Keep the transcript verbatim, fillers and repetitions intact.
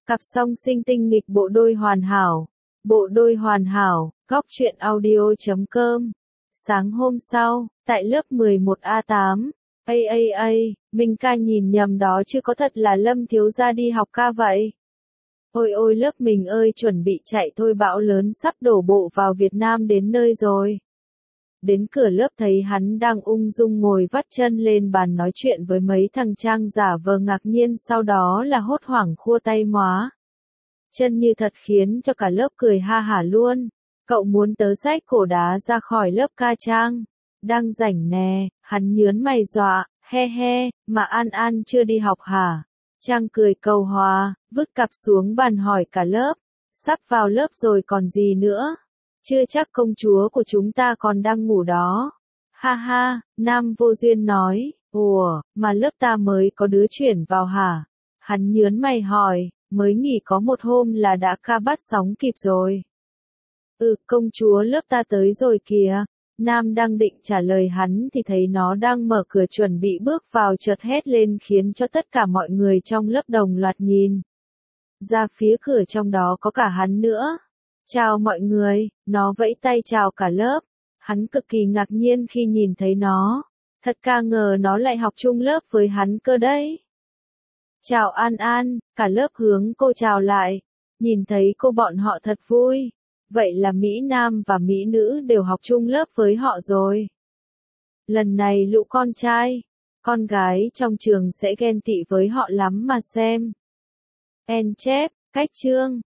Cặp song sinh tinh nghịch bộ đôi hoàn hảo. Bộ đôi hoàn hảo, góc truyện audio chấm com. Sáng hôm sau, tại lớp mười một A tám, a a a, Minh ca nhìn nhầm đó chứ có thật là Lâm thiếu gia đi học ca vậy. Ôi ôi lớp mình ơi, chuẩn bị chạy thôi, bão lớn sắp đổ bộ vào Việt Nam đến nơi rồi. Đến cửa lớp thấy hắn đang ung dung ngồi vắt chân lên bàn nói chuyện với mấy thằng trang giả vờ ngạc nhiên, sau đó là hốt hoảng khua tay móa chân như thật, khiến cho cả lớp cười ha hả luôn. Cậu muốn tớ xách cổ đá ra khỏi lớp ca Trang? Đang rảnh nè, hắn nhớn mày dọa, he he, mà An An chưa đi học hả? Trang cười cầu hòa, vứt cặp xuống bàn hỏi cả lớp. Sắp vào lớp rồi còn gì nữa? Chưa chắc công chúa của chúng ta còn đang ngủ đó. Ha ha, Nam vô duyên nói, ủa, mà lớp ta mới có đứa chuyển vào hả? Hắn nhớn mày hỏi, mới nghỉ có một hôm là đã ca bắt sóng kịp rồi. Ừ, công chúa lớp ta tới rồi kìa. Nam đang định trả lời hắn thì thấy nó đang mở cửa chuẩn bị bước vào, chợt hét lên khiến cho tất cả mọi người trong lớp đồng loạt nhìn ra phía cửa, trong đó có cả hắn nữa. Chào mọi người, nó vẫy tay chào cả lớp. Hắn cực kỳ ngạc nhiên khi nhìn thấy nó. Thật ca ngờ nó lại học chung lớp với hắn cơ đấy. Chào An An, cả lớp hướng cô chào lại. Nhìn thấy cô bọn họ thật vui. Vậy là Mỹ Nam và Mỹ Nữ đều học chung lớp với họ rồi. Lần này lũ con trai, con gái trong trường sẽ ghen tị với họ lắm mà xem. En chép, cách chương.